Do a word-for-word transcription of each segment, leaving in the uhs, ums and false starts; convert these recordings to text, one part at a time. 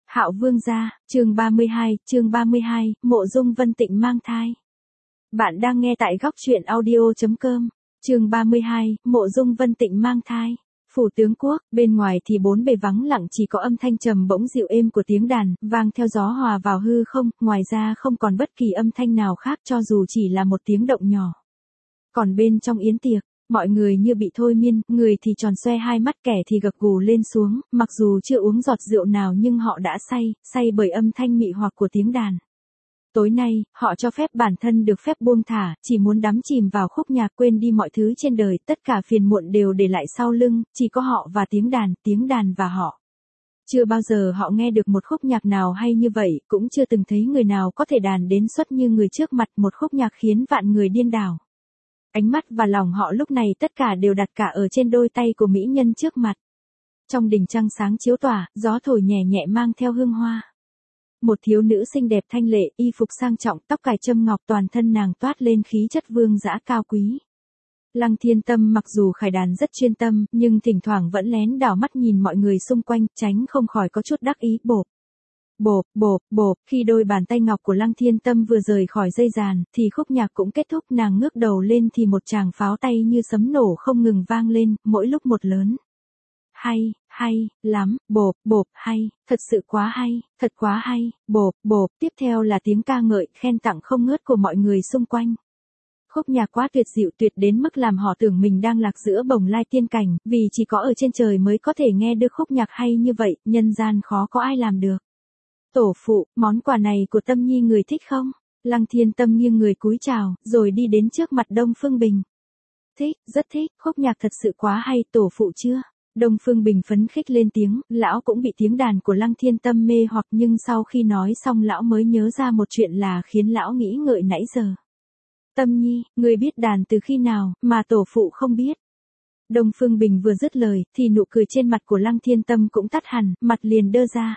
Hạo Vương gia, chương ba mươi hai, chương ba mươi hai, Mộ Dung Vân Tịnh mang thai. Bạn đang nghe tại góc truyện audio chấm com, chương ba mươi hai, Mộ Dung Vân Tịnh mang thai. Phủ tướng quốc, bên ngoài thì bốn bề vắng lặng, chỉ có âm thanh trầm bỗng dịu êm của tiếng đàn, vang theo gió hòa vào hư không, ngoài ra không còn bất kỳ âm thanh nào khác cho dù chỉ là một tiếng động nhỏ. Còn bên trong yến tiệc, mọi người như bị thôi miên, người thì tròn xoe hai mắt, kẻ thì gật gù lên xuống, mặc dù chưa uống giọt rượu nào nhưng họ đã say, say bởi âm thanh mị hoặc của tiếng đàn. Tối nay, họ cho phép bản thân được phép buông thả, chỉ muốn đắm chìm vào khúc nhạc, quên đi mọi thứ trên đời, tất cả phiền muộn đều để lại sau lưng, chỉ có họ và tiếng đàn, tiếng đàn và họ. Chưa bao giờ họ nghe được một khúc nhạc nào hay như vậy, cũng chưa từng thấy người nào có thể đàn đến xuất như người trước mặt, một khúc nhạc khiến vạn người điên đảo. Ánh mắt và lòng họ lúc này tất cả đều đặt cả ở trên đôi tay của mỹ nhân trước mặt. Trong đỉnh trăng sáng chiếu tỏa, gió thổi nhẹ nhẹ mang theo hương hoa. Một thiếu nữ xinh đẹp thanh lệ, y phục sang trọng, tóc cài châm ngọc, toàn thân nàng toát lên khí chất vương dã cao quý. Lăng Thiên Tâm mặc dù khải đàn rất chuyên tâm, nhưng thỉnh thoảng vẫn lén đảo mắt nhìn mọi người xung quanh, tránh không khỏi có chút đắc ý. Bộp, bộp, bộp, bộp, khi đôi bàn tay ngọc của Lăng Thiên Tâm vừa rời khỏi dây đàn, thì khúc nhạc cũng kết thúc, nàng ngước đầu lên thì một tràng pháo tay như sấm nổ không ngừng vang lên, mỗi lúc một lớn. Hay, hay, lắm, bộp, bộp, hay, thật sự quá hay, thật quá hay, bộp, bộp, tiếp theo là tiếng ca ngợi, khen tặng không ngớt của mọi người xung quanh. Khúc nhạc quá tuyệt diệu, tuyệt đến mức làm họ tưởng mình đang lạc giữa bồng lai tiên cảnh, vì chỉ có ở trên trời mới có thể nghe được khúc nhạc hay như vậy, nhân gian khó có ai làm được. Tổ phụ, món quà này của Tâm Nhi người thích không? Lăng Thiên Tâm nghiêng người cúi chào, rồi đi đến trước mặt Đông Phương Bình. Thích, rất thích, khúc nhạc thật sự quá hay, tổ phụ chưa? Đông Phương Bình phấn khích lên tiếng, lão cũng bị tiếng đàn của Lăng Thiên Tâm mê hoặc, nhưng sau khi nói xong lão mới nhớ ra một chuyện là khiến lão nghĩ ngợi nãy giờ. Tâm Nhi, người biết đàn từ khi nào, mà tổ phụ không biết? Đông Phương Bình vừa dứt lời, thì nụ cười trên mặt của Lăng Thiên Tâm cũng tắt hẳn, mặt liền đơ ra.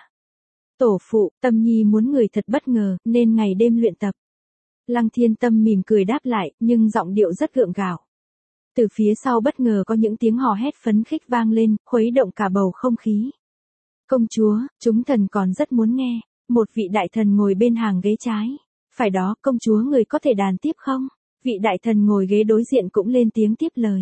Tổ phụ, Tâm Nhi muốn người thật bất ngờ, nên ngày đêm luyện tập. Lăng Thiên Tâm mỉm cười đáp lại, nhưng giọng điệu rất gượng gạo. Từ phía sau bất ngờ có những tiếng hò hét phấn khích vang lên, khuấy động cả bầu không khí. Công chúa, chúng thần còn rất muốn nghe. Một vị đại thần ngồi bên hàng ghế trái. Phải đó, công chúa người có thể đàn tiếp không? Vị đại thần ngồi ghế đối diện cũng lên tiếng tiếp lời.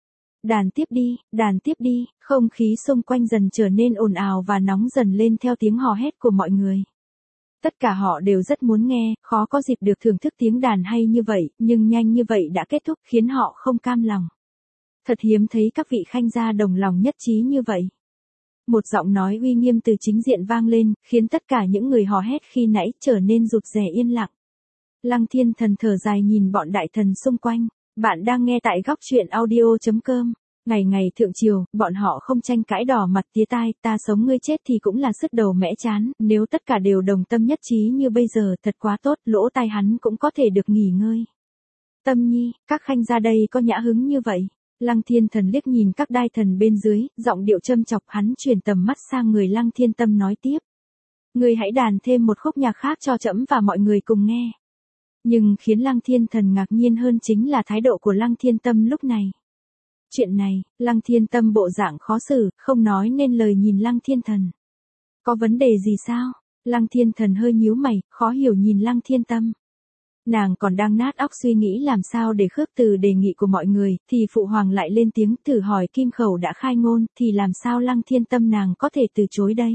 Đàn tiếp đi, đàn tiếp đi, không khí xung quanh dần trở nên ồn ào và nóng dần lên theo tiếng hò hét của mọi người. Tất cả họ đều rất muốn nghe, khó có dịp được thưởng thức tiếng đàn hay như vậy, nhưng nhanh như vậy đã kết thúc khiến họ không cam lòng. Thật hiếm thấy các vị khanh gia đồng lòng nhất trí như vậy. Một giọng nói uy nghiêm từ chính diện vang lên, khiến tất cả những người hò hét khi nãy trở nên rụt rè yên lặng. Lăng Thiên Thần thở dài nhìn bọn đại thần xung quanh. Bạn đang nghe tại góc truyện audio chấm com. Ngày ngày thượng triều, bọn họ không tranh cãi đỏ mặt tía tai, ta sống ngươi chết thì cũng là sứt đầu mẻ chán, nếu tất cả đều đồng tâm nhất trí như bây giờ thật quá tốt, lỗ tai hắn cũng có thể được nghỉ ngơi. Tâm Nhi, các khanh ra đây có nhã hứng như vậy. Lăng Thiên Thần liếc nhìn các đai thần bên dưới, giọng điệu châm chọc, hắn chuyển tầm mắt sang người Lăng Thiên Tâm nói tiếp. Ngươi hãy đàn thêm một khúc nhạc khác cho trẫm và mọi người cùng nghe. Nhưng khiến Lăng Thiên Thần ngạc nhiên hơn chính là thái độ của Lăng Thiên Tâm lúc này. Chuyện này, Lăng Thiên Tâm bộ dạng khó xử, không nói nên lời nhìn Lăng Thiên Thần. Có vấn đề gì sao? Lăng Thiên Thần hơi nhíu mày, khó hiểu nhìn Lăng Thiên Tâm. Nàng còn đang nát óc suy nghĩ làm sao để khước từ đề nghị của mọi người, thì Phụ Hoàng lại lên tiếng thử hỏi Kim Khẩu đã khai ngôn, thì làm sao Lăng Thiên Tâm nàng có thể từ chối đây?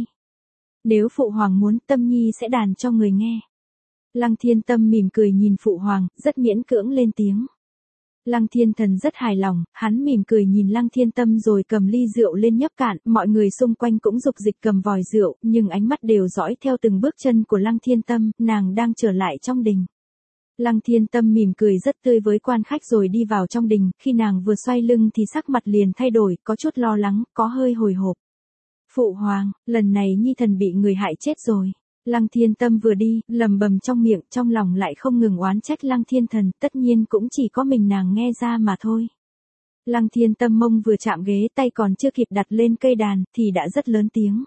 Nếu Phụ Hoàng muốn, Tâm Nhi sẽ đàn cho người nghe. Lăng Thiên Tâm mỉm cười nhìn Phụ Hoàng, rất miễn cưỡng lên tiếng. Lăng Thiên Thần rất hài lòng, hắn mỉm cười nhìn Lăng Thiên Tâm rồi cầm ly rượu lên nhấp cạn, mọi người xung quanh cũng dục dịch cầm vòi rượu, nhưng ánh mắt đều dõi theo từng bước chân của Lăng Thiên Tâm, nàng đang trở lại trong đình. Lăng Thiên Tâm mỉm cười rất tươi với quan khách rồi đi vào trong đình, khi nàng vừa xoay lưng thì sắc mặt liền thay đổi, có chút lo lắng, có hơi hồi hộp. Phụ Hoàng, lần này Nhi thần bị người hại chết rồi. Lăng Thiên Tâm vừa đi, lầm bầm trong miệng, trong lòng lại không ngừng oán trách Lăng Thiên Thần, tất nhiên cũng chỉ có mình nàng nghe ra mà thôi. Lăng Thiên Tâm mông vừa chạm ghế, tay còn chưa kịp đặt lên cây đàn, thì đã rất lớn tiếng.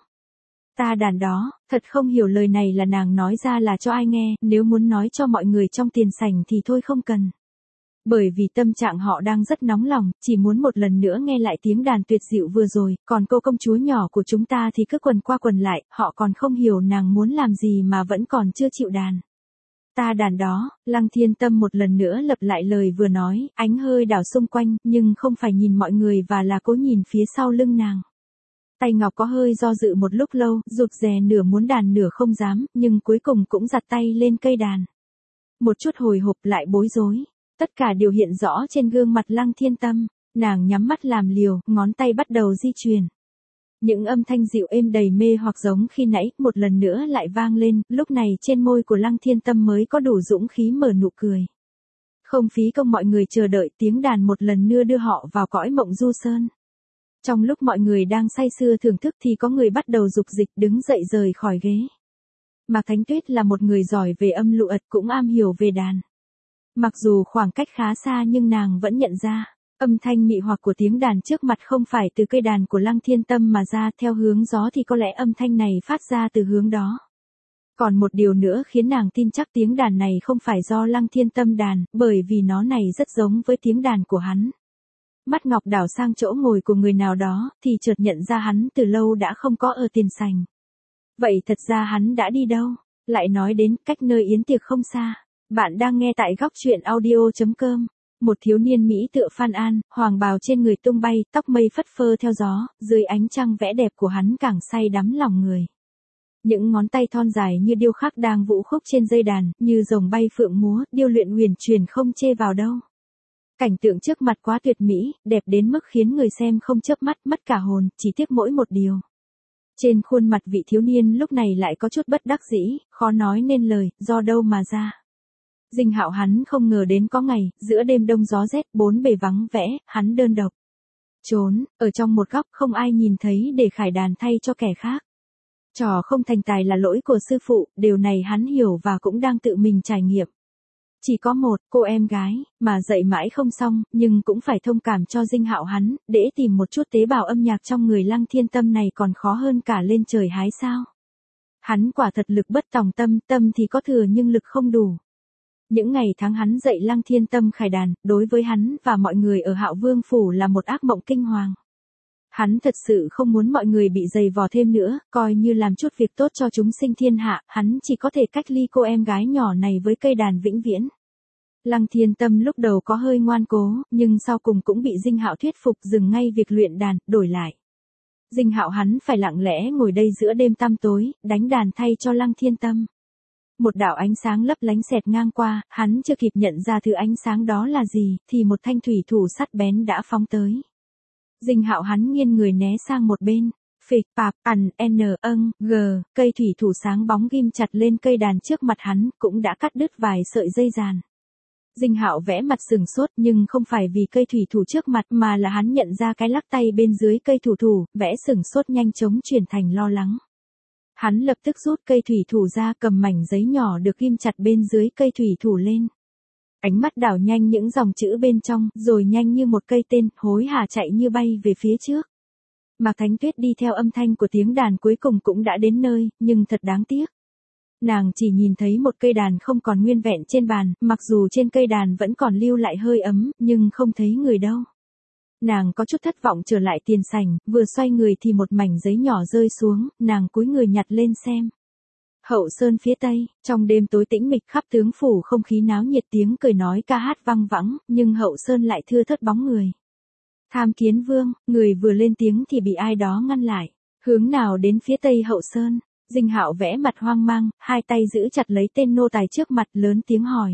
Ta đàn đó, thật không hiểu lời này là nàng nói ra là cho ai nghe, nếu muốn nói cho mọi người trong tiền sảnh thì thôi không cần. Bởi vì tâm trạng họ đang rất nóng lòng, chỉ muốn một lần nữa nghe lại tiếng đàn tuyệt diệu vừa rồi, còn cô công chúa nhỏ của chúng ta thì cứ quần qua quần lại, họ còn không hiểu nàng muốn làm gì mà vẫn còn chưa chịu đàn. Ta đàn đó, Lăng Thiên Tâm một lần nữa lặp lại lời vừa nói, ánh hơi đảo xung quanh, nhưng không phải nhìn mọi người và là cố nhìn phía sau lưng nàng. Tay ngọc có hơi do dự một lúc lâu, rụt rè nửa muốn đàn nửa không dám, nhưng cuối cùng cũng giặt tay lên cây đàn. Một chút hồi hộp lại bối rối. Tất cả đều hiện rõ trên gương mặt Lăng Thiên Tâm, nàng nhắm mắt làm liều, ngón tay bắt đầu di chuyển. Những âm thanh dịu êm đầy mê hoặc giống khi nãy, một lần nữa lại vang lên, lúc này trên môi của Lăng Thiên Tâm mới có đủ dũng khí mở nụ cười. Không phí công mọi người chờ đợi, tiếng đàn một lần nữa đưa họ vào cõi mộng du sơn. Trong lúc mọi người đang say sưa thưởng thức thì có người bắt đầu dục dịch đứng dậy rời khỏi ghế. Mạc Thánh Tuyết là một người giỏi về âm lụa, cũng am hiểu về đàn. Mặc dù khoảng cách khá xa nhưng nàng vẫn nhận ra, âm thanh mị hoặc của tiếng đàn trước mặt không phải từ cây đàn của Lăng Thiên Tâm mà ra theo hướng gió thì có lẽ âm thanh này phát ra từ hướng đó. Còn một điều nữa khiến nàng tin chắc tiếng đàn này không phải do Lăng Thiên Tâm đàn, bởi vì nó này rất giống với tiếng đàn của hắn. Mắt ngọc đảo sang chỗ ngồi của người nào đó, thì chợt nhận ra hắn từ lâu đã không có ở tiền sảnh. Vậy thật ra hắn đã đi đâu? Lại nói đến cách nơi yến tiệc không xa. Bạn đang nghe tại góc truyện audio.com. Một thiếu niên Mỹ tựa Phan An, hoàng bào trên người tung bay, tóc mây phất phơ theo gió, dưới ánh trăng vẽ đẹp của hắn càng say đắm lòng người. Những ngón tay thon dài như điêu khắc đang vũ khúc trên dây đàn, như rồng bay phượng múa, điêu luyện huyền truyền không chê vào đâu. Cảnh tượng trước mặt quá tuyệt mỹ, đẹp đến mức khiến người xem không chớp mắt, mất cả hồn, chỉ tiếc mỗi một điều. Trên khuôn mặt vị thiếu niên lúc này lại có chút bất đắc dĩ, khó nói nên lời, do đâu mà ra. Dinh Hạo hắn không ngờ đến có ngày, giữa đêm đông gió rét, bốn bề vắng vẻ, hắn đơn độc. Trốn, ở trong một góc không ai nhìn thấy để khải đàn thay cho kẻ khác. Trò không thành tài là lỗi của sư phụ, điều này hắn hiểu và cũng đang tự mình trải nghiệm. Chỉ có một, cô em gái, mà dạy mãi không xong, nhưng cũng phải thông cảm cho Dinh Hạo hắn, để tìm một chút tế bào âm nhạc trong người Lăng Thiên Tâm này còn khó hơn cả lên trời hái sao. Hắn quả thật lực bất tòng tâm, tâm thì có thừa nhưng lực không đủ. Những ngày tháng hắn dạy Lăng Thiên Tâm khải đàn, đối với hắn và mọi người ở Hạo Vương Phủ là một ác mộng kinh hoàng. Hắn thật sự không muốn mọi người bị dày vò thêm nữa, coi như làm chút việc tốt cho chúng sinh thiên hạ, hắn chỉ có thể cách ly cô em gái nhỏ này với cây đàn vĩnh viễn. Lăng Thiên Tâm lúc đầu có hơi ngoan cố, nhưng sau cùng cũng bị Dinh Hạo thuyết phục dừng ngay việc luyện đàn, đổi lại. Dinh Hạo hắn phải lặng lẽ ngồi đây giữa đêm tăm tối, đánh đàn thay cho Lăng Thiên Tâm. Một đạo ánh sáng lấp lánh xẹt ngang qua, hắn chưa kịp nhận ra thứ ánh sáng đó là gì, thì một thanh thủy thủ sắt bén đã phóng tới. Dinh Hạo hắn nghiêng người né sang một bên, phịch pạp, ằn, n, âng, g, cây thủy thủ sáng bóng ghim chặt lên cây đàn trước mặt hắn, cũng đã cắt đứt vài sợi dây giàn. Dinh Hạo vẽ mặt sừng sốt nhưng không phải vì cây thủy thủ trước mặt mà là hắn nhận ra cái lắc tay bên dưới cây thủ thủ, vẽ sừng sốt nhanh chóng chuyển thành lo lắng. Hắn lập tức rút cây thủy thủ ra, cầm mảnh giấy nhỏ được ghim chặt bên dưới cây thủy thủ lên. Ánh mắt đảo nhanh những dòng chữ bên trong, rồi nhanh như một cây tên, hối hả chạy như bay về phía trước. Mạc Thánh Tuyết đi theo âm thanh của tiếng đàn cuối cùng cũng đã đến nơi, nhưng thật đáng tiếc. Nàng chỉ nhìn thấy một cây đàn không còn nguyên vẹn trên bàn, mặc dù trên cây đàn vẫn còn lưu lại hơi ấm, nhưng không thấy người đâu. Nàng có chút thất vọng trở lại tiền sảnh, vừa xoay người thì một mảnh giấy nhỏ rơi xuống, nàng cúi người nhặt lên xem. Hậu Sơn phía tây, trong đêm tối tĩnh mịch khắp tướng phủ không khí náo nhiệt tiếng cười nói ca hát vang vẳng, nhưng Hậu Sơn lại thưa thớt bóng người. Tham Kiến Vương, người vừa lên tiếng thì bị ai đó ngăn lại. Hướng nào đến phía tây Hậu Sơn? Dinh Hạo vẽ mặt hoang mang, hai tay giữ chặt lấy tên nô tài trước mặt lớn tiếng hỏi.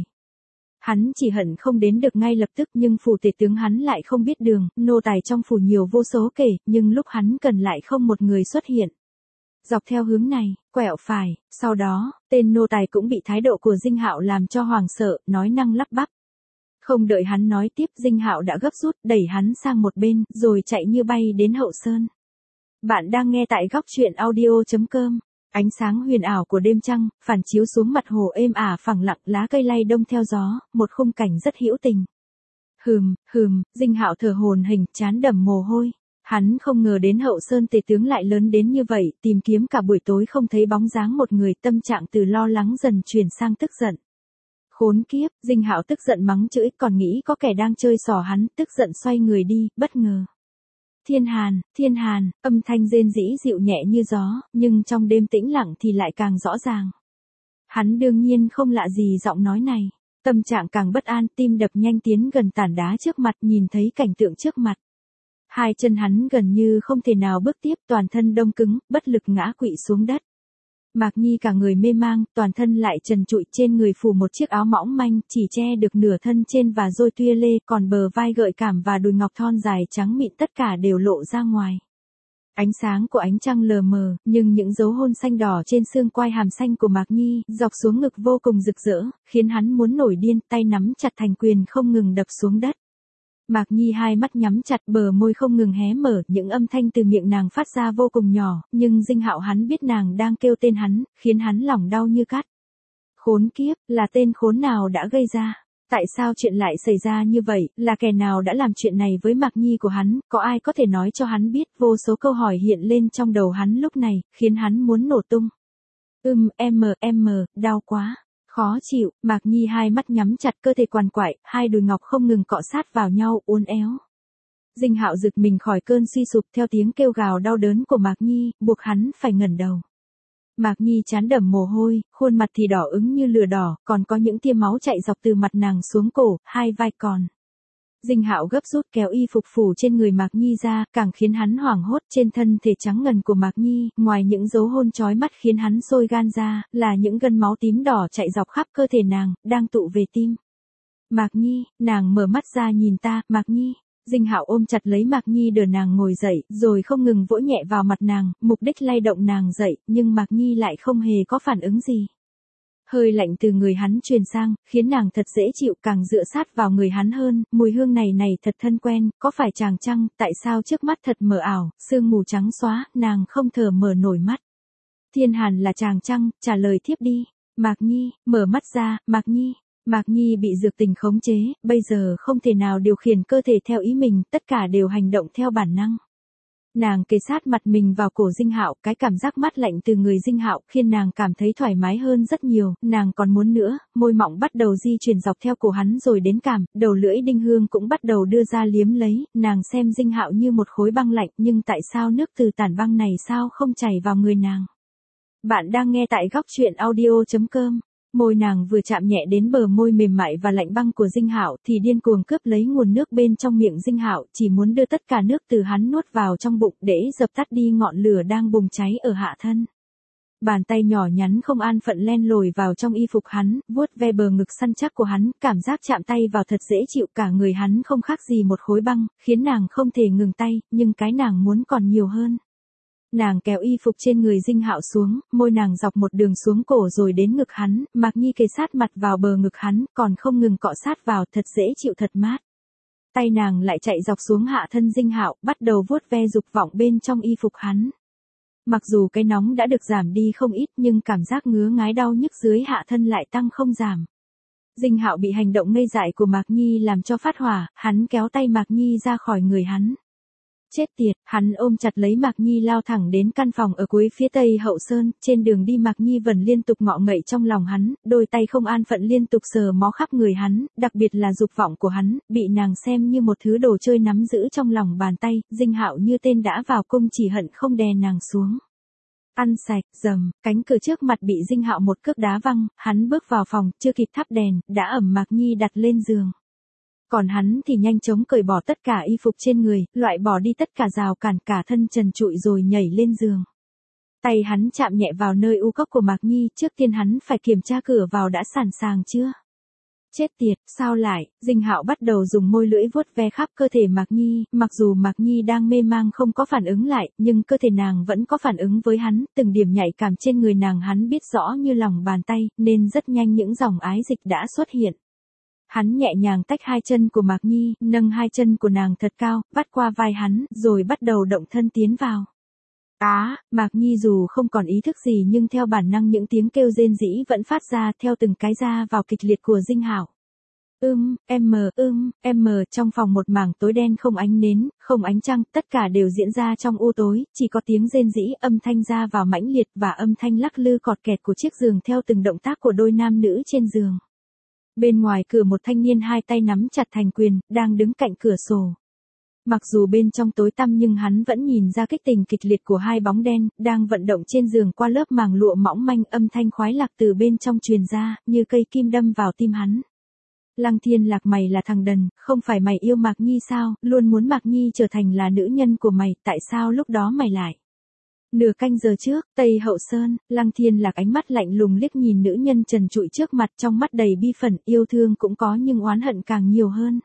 Hắn chỉ hận không đến được ngay lập tức nhưng phủ tể tướng hắn lại không biết đường, nô tài trong phủ nhiều vô số kể, nhưng lúc hắn cần lại không một người xuất hiện. Dọc theo hướng này, quẹo phải, sau đó, tên nô tài cũng bị thái độ của Dinh Hạo làm cho hoảng sợ, nói năng lắp bắp. Không đợi hắn nói tiếp, Dinh Hạo đã gấp rút, đẩy hắn sang một bên, rồi chạy như bay đến Hậu Sơn. Bạn đang nghe tại góc truyện audio.com. Ánh sáng huyền ảo của đêm trăng, phản chiếu xuống mặt hồ êm ả phẳng lặng, lá cây lay đông theo gió, một khung cảnh rất hữu tình. Hừm, hừm, Dinh Hạo thở hổn hển, trán đầm mồ hôi. Hắn không ngờ đến Hậu Sơn tề tướng lại lớn đến như vậy, tìm kiếm cả buổi tối không thấy bóng dáng một người, tâm trạng từ lo lắng dần chuyển sang tức giận. Khốn kiếp, Dinh Hạo tức giận mắng chửi, còn nghĩ có kẻ đang chơi xỏ hắn, tức giận xoay người đi, bất ngờ. Thiên Hàn, Thiên Hàn, âm thanh rên rỉ dịu nhẹ như gió, nhưng trong đêm tĩnh lặng thì lại càng rõ ràng. Hắn đương nhiên không lạ gì giọng nói này, tâm trạng càng bất an, tim đập nhanh tiến gần tảng đá trước mặt, nhìn thấy cảnh tượng trước mặt. Hai chân hắn gần như không thể nào bước tiếp, toàn thân đông cứng, bất lực ngã quỵ xuống đất. Mạc Nhi cả người mê mang, toàn thân lại trần trụi, trên người phủ một chiếc áo mỏng manh, chỉ che được nửa thân trên và đôi tuya lê, còn bờ vai gợi cảm và đùi ngọc thon dài trắng mịn tất cả đều lộ ra ngoài. Ánh sáng của ánh trăng lờ mờ, nhưng những dấu hôn xanh đỏ trên xương quai hàm xanh của Mạc Nhi, dọc xuống ngực vô cùng rực rỡ, khiến hắn muốn nổi điên, tay nắm chặt thành quyền không ngừng đập xuống đất. Mạc Nhi hai mắt nhắm chặt, bờ môi không ngừng hé mở, những âm thanh từ miệng nàng phát ra vô cùng nhỏ, nhưng Dinh Hạo hắn biết nàng đang kêu tên hắn, khiến hắn lòng đau như cắt. Khốn kiếp, là tên khốn nào đã gây ra? Tại sao chuyện lại xảy ra như vậy, là kẻ nào đã làm chuyện này với Mạc Nhi của hắn, có ai có thể nói cho hắn biết? Vô số câu hỏi hiện lên trong đầu hắn lúc này, khiến hắn muốn nổ tung. Ừm, em, em, đau quá. Khó chịu, Mạc Nhi hai mắt nhắm chặt, cơ thể quằn quại, hai đùi ngọc không ngừng cọ sát vào nhau, uốn éo. Dinh Hạo giật mình khỏi cơn suy sụp theo tiếng kêu gào đau đớn của Mạc Nhi, buộc hắn phải ngẩng đầu. Mạc Nhi trán đẫm mồ hôi, khuôn mặt thì đỏ ửng như lửa đỏ, còn có những tia máu chạy dọc từ mặt nàng xuống cổ, hai vai còn. Dinh Hạo gấp rút kéo y phục phủ trên người Mạc Nhi ra, càng khiến hắn hoảng hốt. Trên thân thể trắng ngần của Mạc Nhi, ngoài những dấu hôn chói mắt khiến hắn sôi gan ra, là những gân máu tím đỏ chạy dọc khắp cơ thể nàng, đang tụ về tim. Mạc Nhi, nàng mở mắt ra nhìn ta, Mạc Nhi. Dinh Hạo ôm chặt lấy Mạc Nhi đỡ nàng ngồi dậy, rồi không ngừng vỗ nhẹ vào mặt nàng, mục đích lay động nàng dậy, nhưng Mạc Nhi lại không hề có phản ứng gì. Hơi lạnh từ người hắn truyền sang, khiến nàng thật dễ chịu, càng dựa sát vào người hắn hơn, mùi hương này này thật thân quen, có phải chàng chăng, tại sao trước mắt thật mờ ảo, sương mù trắng xóa, nàng không thở mở nổi mắt. Thiên Hàn là chàng chăng, trả lời thiếp đi. Mạc Nhi, mở mắt ra, Mạc Nhi. Mạc Nhi bị dược tình khống chế, bây giờ không thể nào điều khiển cơ thể theo ý mình, tất cả đều hành động theo bản năng. Nàng kề sát mặt mình vào cổ Dinh Hạo, cái cảm giác mát lạnh từ người Dinh Hạo khiến nàng cảm thấy thoải mái hơn rất nhiều, nàng còn muốn nữa, môi mọng bắt đầu di chuyển dọc theo cổ hắn rồi đến cằm, đầu lưỡi đinh hương cũng bắt đầu đưa ra liếm lấy, nàng xem Dinh Hạo như một khối băng lạnh, nhưng tại sao nước từ tản băng này sao không chảy vào người nàng? Bạn đang nghe tại góc truyện audio chấm com. Môi nàng vừa chạm nhẹ đến bờ môi mềm mại và lạnh băng của Dinh Hạo thì điên cuồng cướp lấy nguồn nước bên trong miệng Dinh Hạo, chỉ muốn đưa tất cả nước từ hắn nuốt vào trong bụng để dập tắt đi ngọn lửa đang bùng cháy ở hạ thân. Bàn tay nhỏ nhắn không an phận len lồi vào trong y phục hắn, vuốt ve bờ ngực săn chắc của hắn, cảm giác chạm tay vào thật dễ chịu, cả người hắn không khác gì một khối băng, khiến nàng không thể ngừng tay, nhưng cái nàng muốn còn nhiều hơn. Nàng kéo y phục trên người Dinh Hạo xuống, môi nàng dọc một đường xuống cổ rồi đến ngực hắn, Mạc Nhi kề sát mặt vào bờ ngực hắn, còn không ngừng cọ sát vào, thật dễ chịu thật mát. Tay nàng lại chạy dọc xuống hạ thân Dinh Hạo, bắt đầu vuốt ve dục vọng bên trong y phục hắn. Mặc dù cái nóng đã được giảm đi không ít nhưng cảm giác ngứa ngái đau nhức dưới hạ thân lại tăng không giảm. Dinh Hạo bị hành động ngây dại của Mạc Nhi làm cho phát hỏa, hắn kéo tay Mạc Nhi ra khỏi người hắn. Chết tiệt, hắn ôm chặt lấy Mạc Nhi lao thẳng đến căn phòng ở cuối phía tây hậu sơn, trên đường đi Mạc Nhi vẫn liên tục ngọ ngậy trong lòng hắn, đôi tay không an phận liên tục sờ mó khắp người hắn, đặc biệt là dục vọng của hắn, bị nàng xem như một thứ đồ chơi nắm giữ trong lòng bàn tay, Dinh Hạo như tên đã vào cung chỉ hận không đè nàng xuống. Ăn sạch, dầm, cánh cửa trước mặt bị Dinh Hạo một cước đá văng, hắn bước vào phòng, chưa kịp thắp đèn, đã ẩm Mạc Nhi đặt lên giường. Còn hắn thì nhanh chóng cởi bỏ tất cả y phục trên người, loại bỏ đi tất cả rào cản, cả thân trần trụi rồi nhảy lên giường. Tay hắn chạm nhẹ vào nơi u cốc của Mạc Nhi, trước tiên hắn phải kiểm tra cửa vào đã sẵn sàng chưa. Chết tiệt, sao lại, Dinh Hạo bắt đầu dùng môi lưỡi vuốt ve khắp cơ thể Mạc Nhi, mặc dù Mạc Nhi đang mê mang không có phản ứng lại, nhưng cơ thể nàng vẫn có phản ứng với hắn, từng điểm nhạy cảm trên người nàng hắn biết rõ như lòng bàn tay, nên rất nhanh những dòng ái dịch đã xuất hiện. Hắn nhẹ nhàng tách hai chân của Mạc Nhi, nâng hai chân của nàng thật cao, vắt qua vai hắn, rồi bắt đầu động thân tiến vào. Á, Mạc Nhi dù không còn ý thức gì nhưng theo bản năng những tiếng kêu rên rỉ vẫn phát ra theo từng cái ra vào kịch liệt của Dinh Hạo. Ưm, em mờ, ưm, em mờ, trong phòng một mảng tối đen không ánh nến, không ánh trăng, tất cả đều diễn ra trong u tối, chỉ có tiếng rên rỉ, âm thanh ra vào mãnh liệt và âm thanh lắc lư cọt kẹt của chiếc giường theo từng động tác của đôi nam nữ trên giường. Bên ngoài cửa một thanh niên hai tay nắm chặt thành quyền, đang đứng cạnh cửa sổ. Mặc dù bên trong tối tăm nhưng hắn vẫn nhìn ra kích tình kịch liệt của hai bóng đen, đang vận động trên giường qua lớp màng lụa mỏng manh, âm thanh khoái lạc từ bên trong truyền ra, như cây kim đâm vào tim hắn. Lăng Thiên Lạc, mày là thằng đần, không phải mày yêu Mạc Nhi sao, luôn muốn Mạc Nhi trở thành là nữ nhân của mày, tại sao lúc đó mày lại? Nửa canh giờ trước, Tây Hậu Sơn, Lăng Thiên Lạc ánh mắt lạnh lùng liếc nhìn nữ nhân trần trụi trước mặt, trong mắt đầy bi phẫn, yêu thương cũng có nhưng oán hận càng nhiều hơn.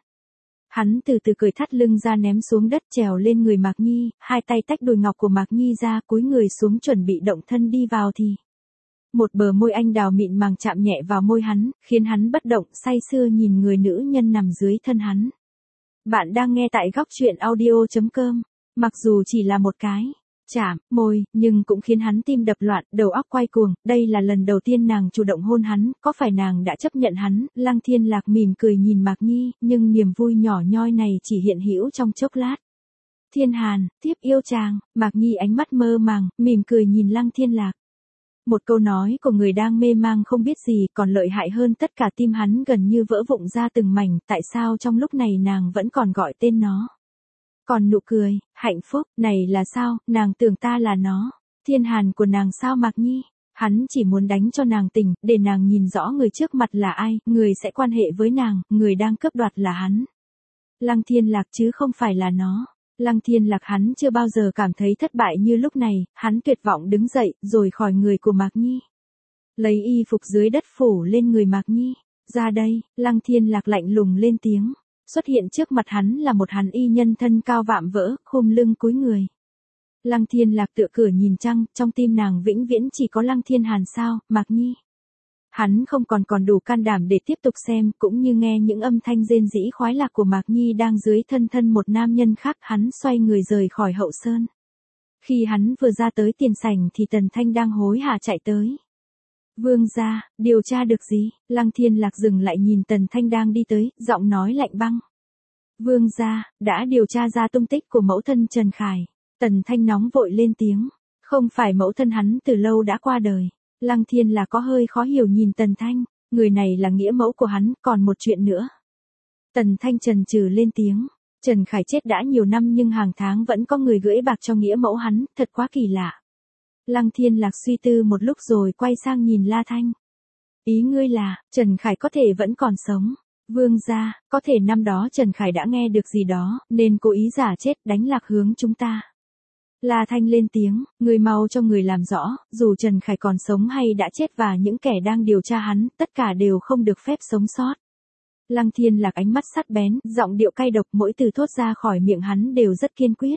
Hắn từ từ cởi thắt lưng ra ném xuống đất, trèo lên người Mạc Nhi, hai tay tách đùi ngọc của Mạc Nhi ra, cúi người xuống chuẩn bị động thân đi vào thì một bờ môi anh đào mịn màng chạm nhẹ vào môi hắn, khiến hắn bất động, say sưa nhìn người nữ nhân nằm dưới thân hắn. Bạn đang nghe tại góc truyện audio chấm com. Mặc dù chỉ là một cái chạm môi, nhưng cũng khiến hắn tim đập loạn, đầu óc quay cuồng. Đây là lần đầu tiên nàng chủ động hôn hắn, có phải nàng đã chấp nhận hắn? Lăng Thiên Lạc mỉm cười nhìn Mạc Nhi, nhưng niềm vui nhỏ nhoi này chỉ hiện hữu trong chốc lát. Thiên Hàn, tiếp yêu chàng. Mạc Nhi ánh mắt mơ màng, mỉm cười nhìn Lăng Thiên Lạc. Một câu nói của người đang mê mang không biết gì còn lợi hại hơn tất cả, tim hắn gần như vỡ vụn ra từng mảnh, tại sao trong lúc này nàng vẫn còn gọi tên nó. Còn nụ cười, hạnh phúc, này là sao, nàng tưởng ta là nó. Thiên Hàn của nàng sao Mạc Nhi? Hắn chỉ muốn đánh cho nàng tỉnh, để nàng nhìn rõ người trước mặt là ai, người sẽ quan hệ với nàng, người đang cướp đoạt là hắn. Lăng Thiên Lạc chứ không phải là nó. Lăng Thiên Lạc hắn chưa bao giờ cảm thấy thất bại như lúc này, hắn tuyệt vọng đứng dậy, rồi khỏi người của Mạc Nhi. Lấy y phục dưới đất phủ lên người Mạc Nhi. Ra đây, Lăng Thiên Lạc lạnh lùng lên tiếng. Xuất hiện trước mặt hắn là một hàn y nhân thân cao vạm vỡ, khom lưng cúi người. Lăng Thiên Lạc tựa cửa nhìn trăng, trong tim nàng vĩnh viễn chỉ có Lăng Thiên Hàn sao, Mạc Nhi. Hắn không còn còn đủ can đảm để tiếp tục xem, cũng như nghe những âm thanh rên rĩ khoái lạc của Mạc Nhi đang dưới thân thân một nam nhân khác, hắn xoay người rời khỏi Hậu Sơn. Khi hắn vừa ra tới tiền sảnh thì Tần Thanh đang hối hả chạy tới. Vương gia, điều tra được gì? Lăng Thiên Lạc dừng lại nhìn Tần Thanh đang đi tới, giọng nói lạnh băng. Vương gia, đã điều tra ra tung tích của mẫu thân Trần Khải. Tần Thanh nóng vội lên tiếng. Không phải mẫu thân hắn từ lâu đã qua đời. Lăng Thiên Lạc có hơi khó hiểu nhìn Tần Thanh, người này là nghĩa mẫu của hắn, còn một chuyện nữa. Tần Thanh chần chừ lên tiếng, Trần Khải chết đã nhiều năm nhưng hàng tháng vẫn có người gửi bạc cho nghĩa mẫu hắn, thật quá kỳ lạ. Lăng Thiên Lạc suy tư một lúc rồi quay sang nhìn La Thanh. Ý ngươi là, Trần Khải có thể vẫn còn sống. Vương gia, có thể năm đó Trần Khải đã nghe được gì đó, nên cố ý giả chết đánh lạc hướng chúng ta. La Thanh lên tiếng, người mau cho người làm rõ, dù Trần Khải còn sống hay đã chết và những kẻ đang điều tra hắn, tất cả đều không được phép sống sót. Lăng Thiên Lạc ánh mắt sắc bén, giọng điệu cay độc, mỗi từ thốt ra khỏi miệng hắn đều rất kiên quyết.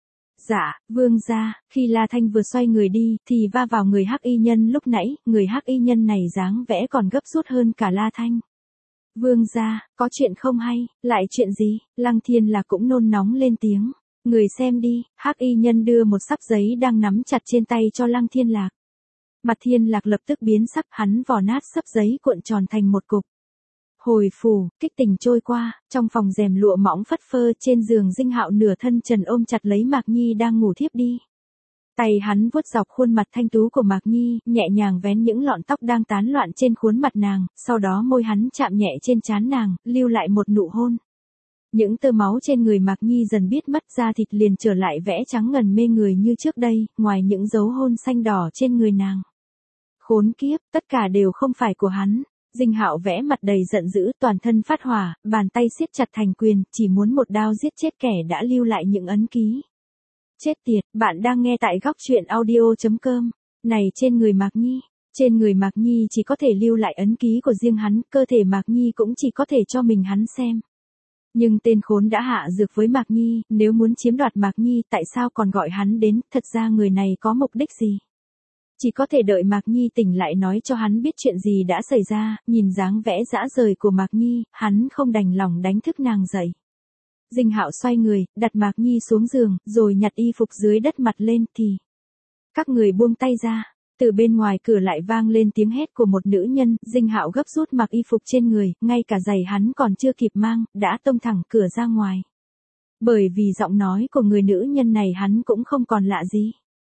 Dạ, vương gia. Khi La Thanh vừa xoay người đi, thì va vào người hắc y nhân lúc nãy, người hắc y nhân này dáng vẻ còn gấp rút hơn cả La Thanh. Vương gia, có chuyện không hay, lại chuyện gì? Lăng Thiên Lạc cũng nôn nóng lên tiếng. Người xem đi, hắc y nhân đưa một sắp giấy đang nắm chặt trên tay cho Lăng Thiên Lạc. Mặt Thiên Lạc lập tức biến sắc, hắn vò nát sắp giấy cuộn tròn thành một cục. Hồi phù, kích tình trôi qua, trong phòng rèm lụa mỏng phất phơ trên giường Dinh Hạo nửa thân trần ôm chặt lấy Mạc Nhi đang ngủ thiếp đi. Tay hắn vuốt dọc khuôn mặt thanh tú của Mạc Nhi, nhẹ nhàng vén những lọn tóc đang tán loạn trên khuôn mặt nàng, sau đó môi hắn chạm nhẹ trên trán nàng, lưu lại một nụ hôn. Những tơ máu trên người Mạc Nhi dần biết mất, da thịt liền trở lại vẽ trắng ngần mê người như trước đây, ngoài những dấu hôn xanh đỏ trên người nàng. Khốn kiếp, tất cả đều không phải của hắn. Dinh Hạo vẽ mặt đầy giận dữ, toàn thân phát hỏa, bàn tay siết chặt thành quyền, chỉ muốn một đao giết chết kẻ đã lưu lại những ấn ký. Chết tiệt, bạn đang nghe tại góc truyện audio chấm com. Này, trên người Mạc Nhi, trên người Mạc Nhi chỉ có thể lưu lại ấn ký của riêng hắn, cơ thể Mạc Nhi cũng chỉ có thể cho mình hắn xem. Nhưng tên khốn đã hạ dược với Mạc Nhi, nếu muốn chiếm đoạt Mạc Nhi, tại sao còn gọi hắn đến, thật ra người này có mục đích gì? Chỉ có thể đợi Mạc Nhi tỉnh lại nói cho hắn biết chuyện gì đã xảy ra, nhìn dáng vẽ dã rời của Mạc Nhi, hắn không đành lòng đánh thức nàng dậy. Dinh Hạo xoay người, đặt Mạc Nhi xuống giường, rồi nhặt y phục dưới đất mặt lên, thì các người buông tay ra. Từ bên ngoài cửa lại vang lên tiếng hét của một nữ nhân, Dinh Hạo gấp rút mặc y phục trên người, ngay cả giày hắn còn chưa kịp mang, đã tông thẳng cửa ra ngoài. Bởi vì giọng nói của người nữ nhân này hắn cũng không còn lạ gì.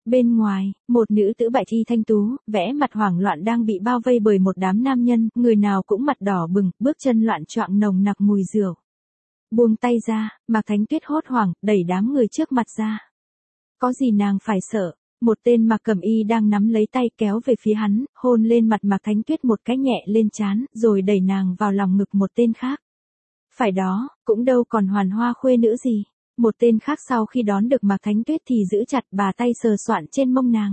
Bên ngoài, một nữ tử bạch y thanh tú, vẽ mặt hoảng loạn đang bị bao vây bởi một đám nam nhân, người nào cũng mặt đỏ bừng, bước chân loạn choạng nồng nặc mùi rượu. Buông tay ra, Mạc Thánh Tuyết hốt hoảng, đẩy đám người trước mặt ra. Có gì nàng phải sợ? Một tên mặc cẩm y đang nắm lấy tay kéo về phía hắn, hôn lên mặt Mạc Thánh Tuyết một cái nhẹ lên trán, rồi đẩy nàng vào lòng ngực một tên khác. Phải đó, cũng đâu còn hoàn hoa khuê nữ gì. Một tên khác sau khi đón được Mạc Thánh Tuyết thì giữ chặt bà tay sờ soạn trên mông nàng.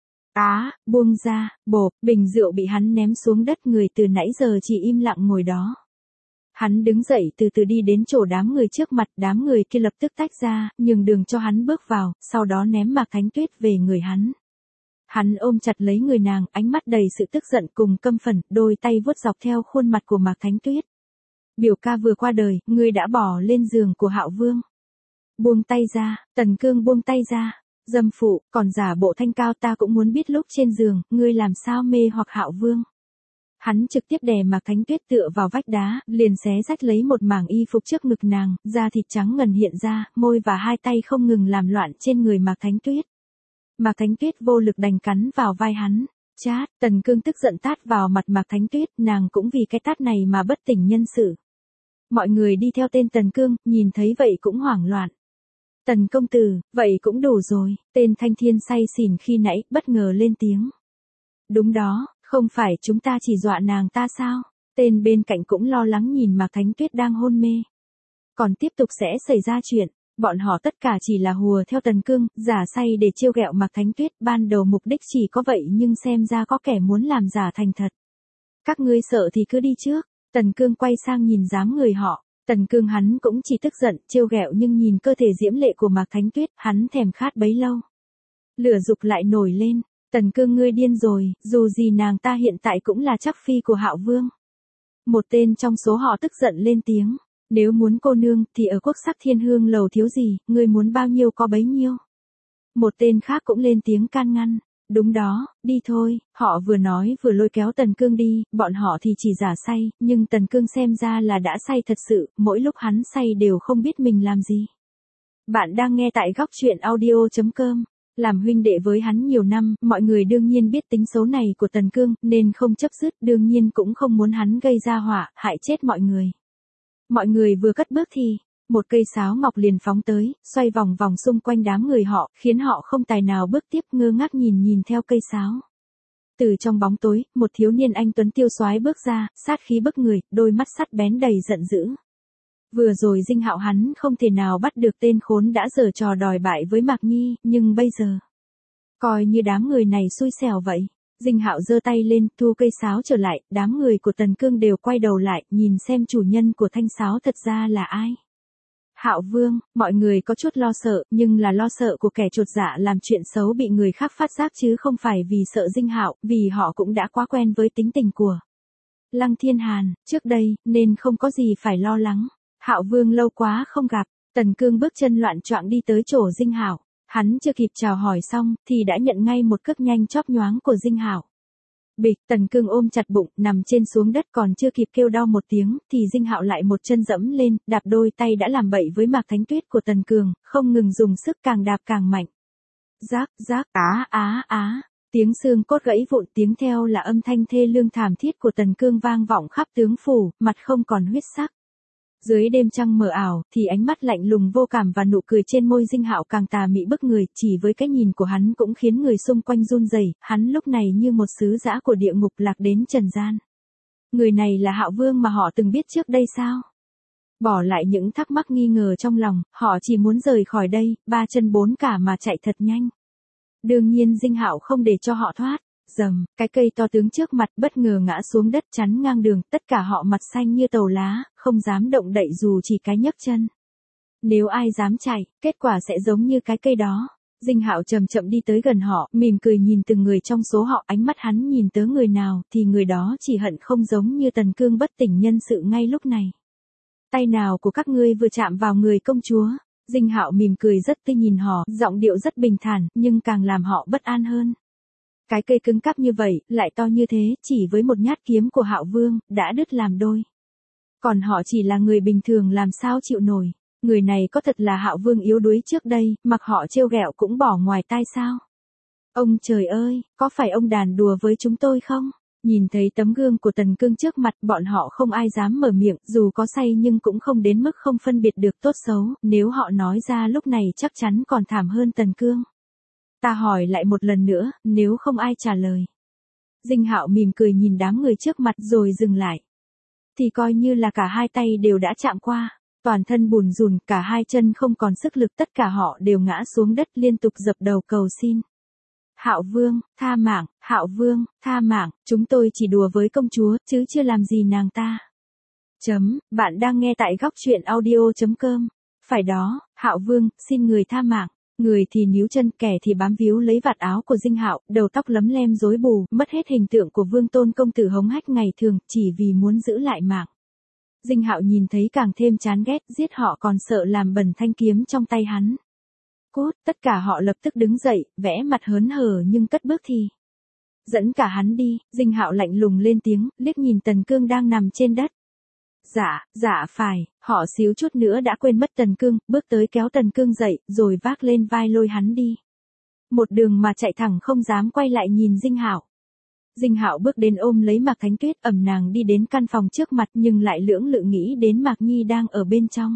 Á, buông ra, bộp, bình rượu bị hắn ném xuống đất, người từ nãy giờ chỉ im lặng ngồi đó. Hắn đứng dậy từ từ đi đến chỗ đám người trước mặt, đám người kia lập tức tách ra, nhường đường cho hắn bước vào, sau đó ném Mạc Thánh Tuyết về người hắn. Hắn ôm chặt lấy người nàng, ánh mắt đầy sự tức giận cùng căm phẫn, đôi tay vuốt dọc theo khuôn mặt của Mạc Thánh Tuyết. Biểu ca vừa qua đời, ngươi đã bỏ lên giường của Hạo Vương. Buông tay ra, Tần Cương buông tay ra. Dâm phụ, còn giả bộ thanh cao, ta cũng muốn biết lúc trên giường, ngươi làm sao mê hoặc Hạo Vương. Hắn trực tiếp đè Mạc Thánh Tuyết tựa vào vách đá, liền xé rách lấy một mảng y phục trước ngực nàng, da thịt trắng ngần hiện ra, môi và hai tay không ngừng làm loạn trên người Mạc Thánh Tuyết. Mạc Thánh Tuyết vô lực đành cắn vào vai hắn. Chát, Tần Cương tức giận tát vào mặt Mạc Thánh Tuyết, nàng cũng vì cái tát này mà bất tỉnh nhân sự. Mọi người đi theo tên Tần Cương, nhìn thấy vậy cũng hoảng loạn. Tần công tử, vậy cũng đủ rồi, tên thanh thiên say xỉn khi nãy, bất ngờ lên tiếng. Đúng đó, không phải chúng ta chỉ dọa nàng ta sao? Tên bên cạnh cũng lo lắng nhìn Mạc Thánh Tuyết đang hôn mê. Còn tiếp tục sẽ xảy ra chuyện, bọn họ tất cả chỉ là hùa theo Tần Cương, giả say để trêu ghẹo Mạc Thánh Tuyết, ban đầu mục đích chỉ có vậy nhưng xem ra có kẻ muốn làm giả thành thật. Các ngươi sợ thì cứ đi trước, Tần Cương quay sang nhìn dám người họ. Tần Cương hắn cũng chỉ tức giận, trêu ghẹo nhưng nhìn cơ thể diễm lệ của Mạc Thánh Tuyết, hắn thèm khát bấy lâu. Lửa dục lại nổi lên, Tần Cương ngươi điên rồi, dù gì nàng ta hiện tại cũng là trắc phi của Hạo Vương. Một tên trong số họ tức giận lên tiếng, nếu muốn cô nương thì ở Quốc Sắc Thiên Hương lầu thiếu gì, ngươi muốn bao nhiêu có bấy nhiêu. Một tên khác cũng lên tiếng can ngăn. Đúng đó, đi thôi, họ vừa nói vừa lôi kéo Tần Cương đi, bọn họ thì chỉ giả say, nhưng Tần Cương xem ra là đã say thật sự, mỗi lúc hắn say đều không biết mình làm gì. Bạn đang nghe tại góc truyện audio chấm com, làm huynh đệ với hắn nhiều năm, mọi người đương nhiên biết tính xấu này của Tần Cương, nên không chấp dứt, đương nhiên cũng không muốn hắn gây ra họa, hại chết mọi người. Mọi người vừa cất bước thì, một cây sáo ngọc liền phóng tới, xoay vòng vòng xung quanh đám người họ, khiến họ không tài nào bước tiếp, ngơ ngác nhìn nhìn theo cây sáo. Từ trong bóng tối, một thiếu niên anh tuấn tiêu soái bước ra, sát khí bức người, đôi mắt sắt bén đầy giận dữ. Vừa rồi Dinh Hạo hắn không thể nào bắt được tên khốn đã giở trò đòi bại với Mạc Nhi, nhưng bây giờ, coi như đám người này xui xẻo vậy. Dinh Hạo giơ tay lên, thu cây sáo trở lại, đám người của Tần Cương đều quay đầu lại, nhìn xem chủ nhân của thanh sáo thật ra là ai. Hạo Vương, mọi người có chút lo sợ, nhưng là lo sợ của kẻ chột dạ làm chuyện xấu bị người khác phát giác chứ không phải vì sợ Dinh Hạo, vì họ cũng đã quá quen với tính tình của Lăng Thiên Hàn, trước đây, nên không có gì phải lo lắng. Hạo Vương lâu quá không gặp, Tần Cương bước chân loạn choạng đi tới chỗ Dinh Hạo, hắn chưa kịp chào hỏi xong, thì đã nhận ngay một cước nhanh chóp nhoáng của Dinh Hạo. Bịch, Tần Cương ôm chặt bụng, nằm trên xuống đất còn chưa kịp kêu đau một tiếng, thì Dinh Hạo lại một chân dẫm lên, đạp đôi tay đã làm bậy với Mạc Thánh Tuyết của Tần Cường, không ngừng dùng sức càng đạp càng mạnh. Rác, rác, á, á, á, tiếng xương cốt gãy vụn, tiếng theo là âm thanh thê lương thảm thiết của Tần Cương vang vọng khắp tướng phủ, mặt không còn huyết sắc. Dưới đêm trăng mờ ảo, thì ánh mắt lạnh lùng vô cảm và nụ cười trên môi Dinh Hạo càng tà mị bức người, chỉ với cái nhìn của hắn cũng khiến người xung quanh run rẩy, hắn lúc này như một sứ dã của địa ngục lạc đến trần gian. Người này là Hạo Vương mà họ từng biết trước đây sao? Bỏ lại những thắc mắc nghi ngờ trong lòng, họ chỉ muốn rời khỏi đây, ba chân bốn cả mà chạy thật nhanh. Đương nhiên Dinh Hạo không để cho họ thoát. Dầm, cái cây to tướng trước mặt bất ngờ ngã xuống đất chắn ngang đường, tất cả họ mặt xanh như tàu lá, không dám động đậy dù chỉ cái nhấc chân. Nếu ai dám chạy, kết quả sẽ giống như cái cây đó. Dinh Hạo chậm chậm đi tới gần họ, mỉm cười nhìn từng người trong số họ, ánh mắt hắn nhìn tới người nào, thì người đó chỉ hận không giống như Tần Cương bất tỉnh nhân sự ngay lúc này. Tay nào của các ngươi vừa chạm vào người công chúa? Dinh Hạo mỉm cười rất tươi nhìn họ, giọng điệu rất bình thản, nhưng càng làm họ bất an hơn. Cái cây cứng cáp như vậy, lại to như thế, chỉ với một nhát kiếm của Hạo Vương, đã đứt làm đôi. Còn họ chỉ là người bình thường làm sao chịu nổi. Người này có thật là Hạo Vương yếu đuối trước đây, mặc họ trêu ghẹo cũng bỏ ngoài tai sao? Ông trời ơi, có phải ông đàn đùa với chúng tôi không? Nhìn thấy tấm gương của Tần Cương trước mặt, bọn họ không ai dám mở miệng, dù có say nhưng cũng không đến mức không phân biệt được tốt xấu, nếu họ nói ra lúc này chắc chắn còn thảm hơn Tần Cương. Ta hỏi lại một lần nữa, nếu không ai trả lời. Dinh Hạo mỉm cười nhìn đám người trước mặt rồi dừng lại. Thì coi như là cả hai tay đều đã chạm qua, toàn thân bùn rùn, cả hai chân không còn sức lực, tất cả họ đều ngã xuống đất liên tục dập đầu cầu xin. Hạo Vương, tha mạng, Hạo Vương, tha mạng, chúng tôi chỉ đùa với công chúa, chứ chưa làm gì nàng ta. Chấm, bạn đang nghe tại góc truyện audio.com. Phải đó, Hạo Vương, xin người tha mạng. Người thì níu chân, kẻ thì bám víu lấy vạt áo của Dinh Hạo, đầu tóc lấm lem rối bù, mất hết hình tượng của Vương Tôn công tử hống hách ngày thường, chỉ vì muốn giữ lại mạng. Dinh Hạo nhìn thấy càng thêm chán ghét, giết họ còn sợ làm bẩn thanh kiếm trong tay hắn. Cút, tất cả họ lập tức đứng dậy, vẽ mặt hớn hở nhưng cất bước thì. Dẫn cả hắn đi, Dinh Hạo lạnh lùng lên tiếng, liếc nhìn Tần Cương đang nằm trên đất. Dạ, dạ phải, họ xíu chút nữa đã quên mất Tần Cương, bước tới kéo Tần Cương dậy, rồi vác lên vai lôi hắn đi. Một đường mà chạy thẳng không dám quay lại nhìn Dinh Hạo. Dinh Hạo bước đến ôm lấy Mạc Thánh Tuyết, ẩm nàng đi đến căn phòng trước mặt nhưng lại lưỡng lự nghĩ đến Mạc Nhi đang ở bên trong.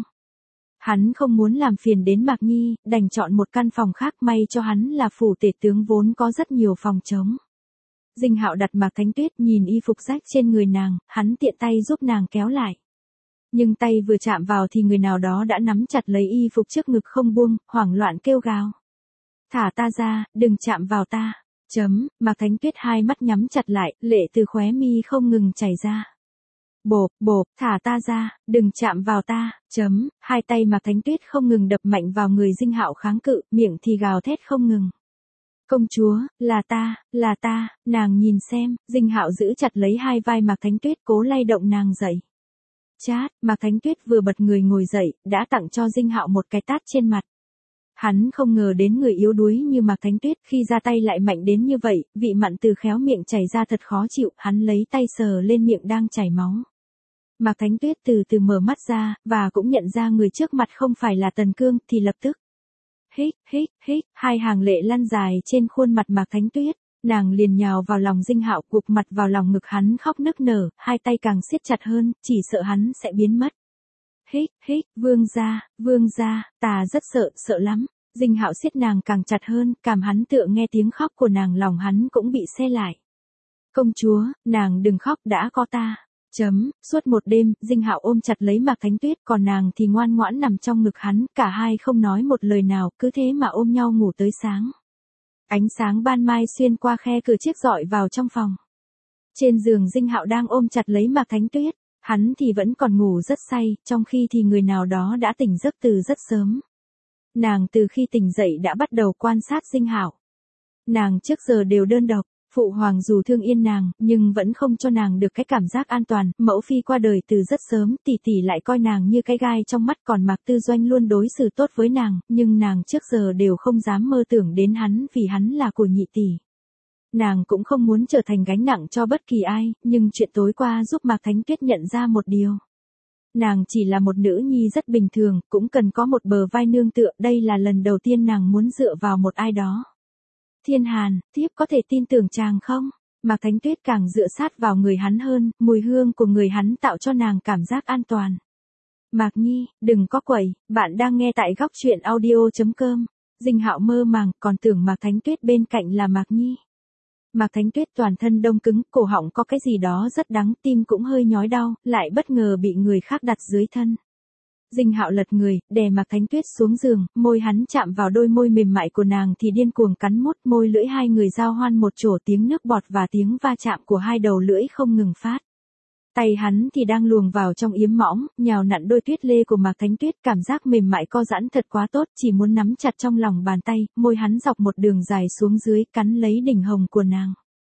Hắn không muốn làm phiền đến Mạc Nhi, đành chọn một căn phòng khác, may cho hắn là phủ tể tướng vốn có rất nhiều phòng trống. Dinh Hạo đặt Mạc Thánh Tuyết, nhìn y phục rách trên người nàng, hắn tiện tay giúp nàng kéo lại. Nhưng tay vừa chạm vào thì người nào đó đã nắm chặt lấy y phục trước ngực không buông, hoảng loạn kêu gào. Thả ta ra, đừng chạm vào ta. Chấm, Mạc Thánh Tuyết hai mắt nhắm chặt lại, lệ từ khóe mi không ngừng chảy ra. Bộp, bộp, thả ta ra, đừng chạm vào ta. Chấm, hai tay Mạc Thánh Tuyết không ngừng đập mạnh vào người Dinh Hạo kháng cự, miệng thì gào thét không ngừng. Công chúa, là ta, là ta, nàng nhìn xem. Dinh Hạo giữ chặt lấy hai vai Mạc Thánh Tuyết, cố lay động nàng dậy. Chát, Mạc Thánh Tuyết vừa bật người ngồi dậy, đã tặng cho Dinh Hạo một cái tát trên mặt. Hắn không ngờ đến người yếu đuối như Mạc Thánh Tuyết khi ra tay lại mạnh đến như vậy, vị mặn từ khéo miệng chảy ra thật khó chịu, hắn lấy tay sờ lên miệng đang chảy máu. Mạc Thánh Tuyết từ từ mở mắt ra, và cũng nhận ra người trước mặt không phải là Tần Cương, thì lập tức. Hích, hích, hích, hai hàng lệ lăn dài trên khuôn mặt Mạc Thánh Tuyết, nàng liền nhào vào lòng Dinh Hạo, gục mặt vào lòng ngực hắn khóc nức nở, hai tay càng siết chặt hơn, chỉ sợ hắn sẽ biến mất. Hích, hích, vương gia, vương gia, ta rất sợ, sợ lắm. Dinh Hạo siết nàng càng chặt hơn, cảm hắn tựa nghe tiếng khóc của nàng, lòng hắn cũng bị xe lại. Công chúa, nàng đừng khóc, đã có ta. Chấm, suốt một đêm, Dinh Hạo ôm chặt lấy Mạc Thánh Tuyết, còn nàng thì ngoan ngoãn nằm trong ngực hắn, cả hai không nói một lời nào, cứ thế mà ôm nhau ngủ tới sáng. Ánh sáng ban mai xuyên qua khe cửa chiếc rọi vào trong phòng. Trên giường Dinh Hạo đang ôm chặt lấy Mạc Thánh Tuyết, hắn thì vẫn còn ngủ rất say, trong khi thì người nào đó đã tỉnh giấc từ rất sớm. Nàng từ khi tỉnh dậy đã bắt đầu quan sát Dinh Hạo. Nàng trước giờ đều đơn độc, phụ hoàng dù thương yên nàng, nhưng vẫn không cho nàng được cái cảm giác an toàn, mẫu phi qua đời từ rất sớm, tỷ tỷ lại coi nàng như cái gai trong mắt, còn Mạc Tư Doanh luôn đối xử tốt với nàng, nhưng nàng trước giờ đều không dám mơ tưởng đến hắn vì hắn là của nhị tỷ. Nàng cũng không muốn trở thành gánh nặng cho bất kỳ ai, nhưng chuyện tối qua giúp Mạc Thánh Tuyết nhận ra một điều. Nàng chỉ là một nữ nhi rất bình thường, cũng cần có một bờ vai nương tựa, đây là lần đầu tiên nàng muốn dựa vào một ai đó. Thiên Hàn, tiếp có thể tin tưởng chàng không? Mạc Thánh Tuyết càng dựa sát vào người hắn hơn, mùi hương của người hắn tạo cho nàng cảm giác an toàn. Mạc Nhi, đừng có quậy, bạn đang nghe tại góc truyện audio.com. Dinh Hạo mơ màng, còn tưởng Mạc Thánh Tuyết bên cạnh là Mạc Nhi. Mạc Thánh Tuyết toàn thân đông cứng, cổ họng có cái gì đó rất đắng, tim cũng hơi nhói đau, lại bất ngờ bị người khác đặt dưới thân. Dinh Hạo lật người, đè Mạc Thánh Tuyết xuống giường, môi hắn chạm vào đôi môi mềm mại của nàng thì điên cuồng cắn mút, môi lưỡi hai người giao hoan một chỗ, tiếng nước bọt và tiếng va chạm của hai đầu lưỡi không ngừng phát. Tay hắn thì đang luồn vào trong yếm mõm, nhào nặn đôi tuyết lê của Mạc Thánh Tuyết, cảm giác mềm mại co giãn thật quá tốt, chỉ muốn nắm chặt trong lòng bàn tay, môi hắn dọc một đường dài xuống dưới, cắn lấy đỉnh hồng của nàng.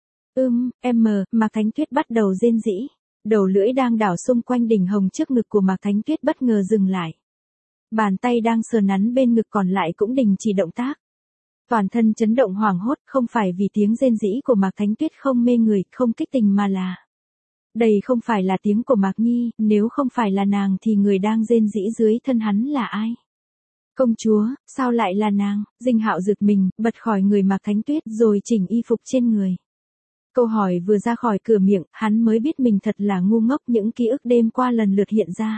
Ưm, em mờ, Mạc Thánh Tuyết bắt đầu rên rỉ. Đầu lưỡi đang đảo xung quanh đỉnh hồng trước ngực của Mạc Thánh Tuyết bất ngờ dừng lại. Bàn tay đang sờ nắn bên ngực còn lại cũng đình chỉ động tác. Toàn thân chấn động hoảng hốt, không phải vì tiếng rên rỉ của Mạc Thánh Tuyết không mê người, không kích tình mà là. Đây không phải là tiếng của Mạc Nhi, nếu không phải là nàng thì người đang rên rỉ dưới thân hắn là ai? Công chúa, sao lại là nàng? Dinh Hạo giật mình, bật khỏi người Mạc Thánh Tuyết rồi chỉnh y phục trên người. Câu hỏi vừa ra khỏi cửa miệng, hắn mới biết mình thật là ngu ngốc, những ký ức đêm qua lần lượt hiện ra.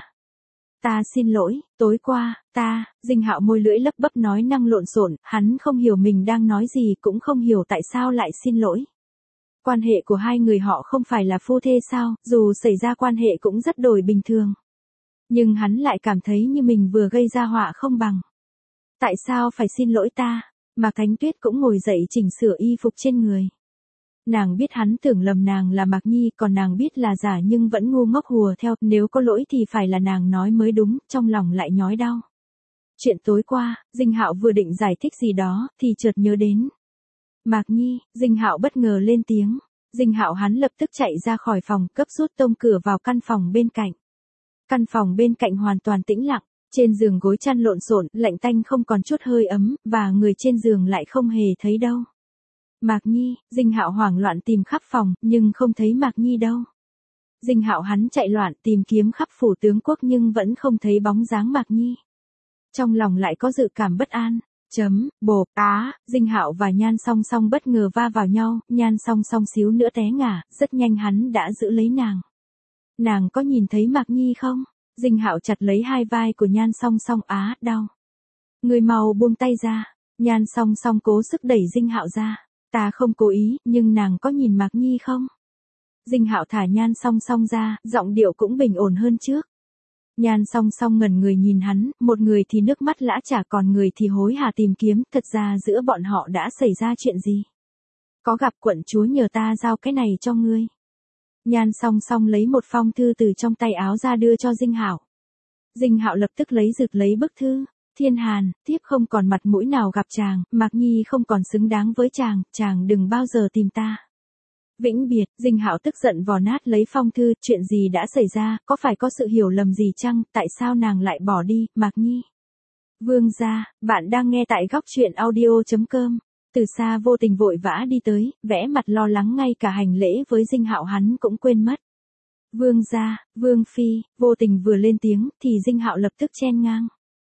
Ta xin lỗi, tối qua, ta, Dinh Hạo môi lưỡi lấp bấp nói năng lộn xộn, hắn không hiểu mình đang nói gì, cũng không hiểu tại sao lại xin lỗi. Quan hệ của hai người họ không phải là phu thê sao, dù xảy ra quan hệ cũng rất đổi bình thường. Nhưng hắn lại cảm thấy như mình vừa gây ra họa không bằng. Tại sao phải xin lỗi ta? Mạc Thánh Tuyết cũng ngồi dậy chỉnh sửa y phục trên người. Nàng biết hắn tưởng lầm nàng là Mạc Nhi, còn nàng biết là giả nhưng vẫn ngu ngốc hùa theo, nếu có lỗi thì phải là nàng nói mới đúng, trong lòng lại nhói đau. Chuyện tối qua, Dinh Hạo vừa định giải thích gì đó, thì chợt nhớ đến. Mạc Nhi, Dinh Hạo bất ngờ lên tiếng. Dinh Hạo hắn lập tức chạy ra khỏi phòng, cấp rút tông cửa vào căn phòng bên cạnh. Căn phòng bên cạnh hoàn toàn tĩnh lặng, trên giường gối chăn lộn xộn, lạnh tanh không còn chút hơi ấm, và người trên giường lại không hề thấy đâu. Mạc Nhi, Dinh Hạo hoảng loạn tìm khắp phòng, nhưng không thấy Mạc Nhi đâu. Dinh Hạo hắn chạy loạn tìm kiếm khắp phủ tướng quốc nhưng vẫn không thấy bóng dáng Mạc Nhi. Trong lòng lại có dự cảm bất an. Chấm, bộp, á, Dinh Hạo và Nhan Song Song bất ngờ va vào nhau, Nhan Song Song xíu nữa té ngã, rất nhanh hắn đã giữ lấy nàng. Nàng có nhìn thấy Mạc Nhi không? Dinh Hạo chặt lấy hai vai của Nhan Song Song, á, đau. Người mau buông tay ra. Nhan Song Song cố sức đẩy Dinh Hạo ra. Ta không cố ý, nhưng nàng có nhìn Mạc Nhi không? Dinh Hạo thả Nhan Song Song ra, giọng điệu cũng bình ổn hơn trước. Nhan Song Song ngẩn người nhìn hắn, một người thì nước mắt lã chả còn người thì hối hả tìm kiếm, thật ra giữa bọn họ đã xảy ra chuyện gì? Có gặp quận chúa nhờ ta giao cái này cho ngươi. Nhan Song Song lấy một phong thư từ trong tay áo ra đưa cho Dinh Hạo. Dinh Hạo lập tức lấy giật lấy bức thư. Thiên Hàn, thiếp không còn mặt mũi nào gặp chàng, Mạc Nhi không còn xứng đáng với chàng, chàng đừng bao giờ tìm ta. Vĩnh biệt, Dinh Hạo tức giận vò nát lấy phong thư, chuyện gì đã xảy ra, có phải có sự hiểu lầm gì chăng, tại sao nàng lại bỏ đi, Mạc Nhi? Vương gia, bạn đang nghe tại góc truyện audio chấm com. Từ xa Vô Tình vội vã đi tới, vẽ mặt lo lắng, ngay cả hành lễ với Dinh Hạo hắn cũng quên mất. Vương gia, Vương phi, Vô Tình vừa lên tiếng, thì Dinh Hạo lập tức chen ngang.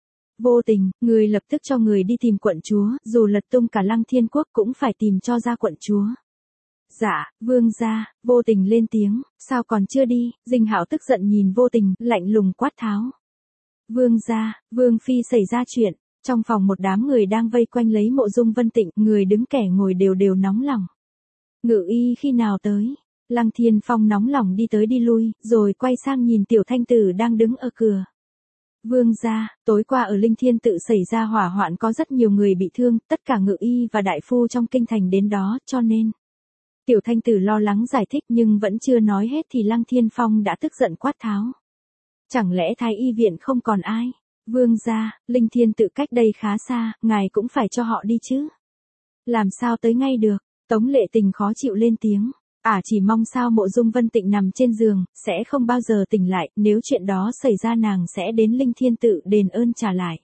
Vô Tình, người lập tức cho người đi tìm quận chúa, dù lật tung cả Lăng Thiên Quốc cũng phải tìm cho ra quận chúa. Dạ, Vương gia, Vô Tình lên tiếng, sao còn chưa đi? Dinh Hạo tức giận nhìn Vô Tình, lạnh lùng quát tháo. Vương gia, Vương phi xảy ra chuyện. Trong phòng một đám người đang vây quanh lấy Mộ Dung Vân Tịnh, người đứng kẻ ngồi đều đều nóng lòng. Ngự y khi nào tới? Lăng Thiên Phong nóng lòng đi tới đi lui, rồi quay sang nhìn Tiểu Thanh Tử đang đứng ở cửa. Vương gia, tối qua ở Linh Thiên tự xảy ra hỏa hoạn, có rất nhiều người bị thương, tất cả ngự y và đại phu trong kinh thành đến đó, cho nên. Tiểu Thanh Tử lo lắng giải thích nhưng vẫn chưa nói hết thì Lăng Thiên Phong đã tức giận quát tháo. Chẳng lẽ Thái y viện không còn ai? Vương gia, Linh Thiên tự cách đây khá xa, ngài cũng phải cho họ đi chứ. Làm sao tới ngay được? Tống Lệ Tình khó chịu lên tiếng. Ả à, chỉ mong sao Mộ Dung Vân Tịnh nằm trên giường, sẽ không bao giờ tỉnh lại, nếu chuyện đó xảy ra nàng sẽ đến Linh Thiên tự đền ơn trả lại.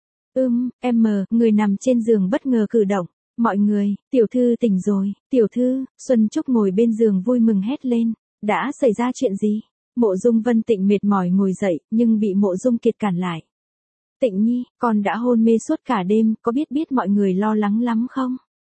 Ưm, em mờ, người nằm trên giường bất ngờ cử động. Mọi người, tiểu thư tỉnh rồi, tiểu thư, Xuân Trúc ngồi bên giường vui mừng hét lên. Đã xảy ra chuyện gì? Mộ Dung Vân Tịnh mệt mỏi ngồi dậy, nhưng bị Mộ Dung Kiệt cản lại. Tịnh Nhi, con đã hôn mê suốt cả đêm, có biết biết mọi người lo lắng lắm không?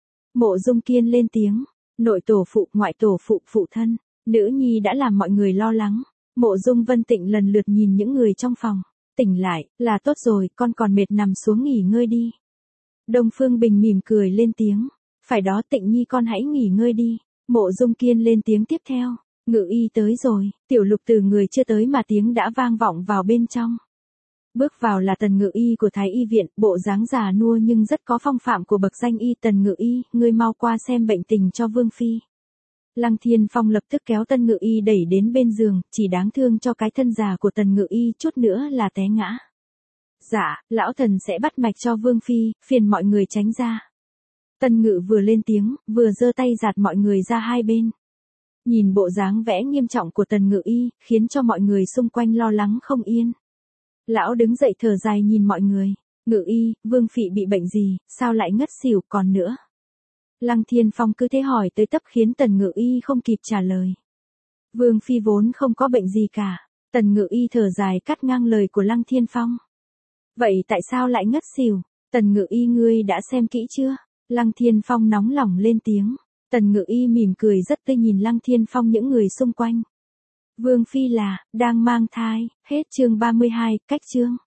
Mộ Dung Kiên lên tiếng. Nội tổ phụ, ngoại tổ phụ, phụ thân, nữ nhi đã làm mọi người lo lắng. Mộ Dung Vân Tịnh lần lượt nhìn những người trong phòng. Tỉnh lại, là tốt rồi, con còn mệt nằm xuống nghỉ ngơi đi. Đông Phương Bình mỉm cười lên tiếng. Phải đó Tịnh Nhi, con hãy nghỉ ngơi đi. Mộ Dung Kiên lên tiếng tiếp theo. Ngự y tới rồi, Tiểu Lục từ người chưa tới mà tiếng đã vang vọng vào bên trong. Bước vào là Tần Ngự y của Thái y viện, bộ dáng già nua nhưng rất có phong phạm của bậc danh y. Tần Ngự y, ngươi mau qua xem bệnh tình cho Vương phi. Lăng Thiên Phong lập tức kéo Tần Ngự y đẩy đến bên giường, chỉ đáng thương cho cái thân già của Tần Ngự y, chút nữa là té ngã. Dạ, lão thần sẽ bắt mạch cho Vương phi, phiền mọi người tránh ra. Tần Ngự vừa lên tiếng, vừa giơ tay giạt mọi người ra hai bên. Nhìn bộ dáng vẽ nghiêm trọng của Tần Ngự y, khiến cho mọi người xung quanh lo lắng không yên. Lão đứng dậy thở dài nhìn mọi người. Ngự y, Vương Phị bị bệnh gì, sao lại ngất xỉu, còn nữa? Lăng Thiên Phong cứ thế hỏi tới tấp khiến Tần Ngự y không kịp trả lời. Vương Phi vốn không có bệnh gì cả. Tần Ngự y thở dài cắt ngang lời của Lăng Thiên Phong. Vậy tại sao lại ngất xỉu? Tần Ngự Y ngươi đã xem kỹ chưa? Lăng Thiên Phong nóng lòng lên tiếng. Tần Ngự Y mỉm cười rất tươi nhìn Lăng Thiên Phong những người xung quanh. Vương Phi là, đang mang thai, hết chương ba mươi hai, cách chương.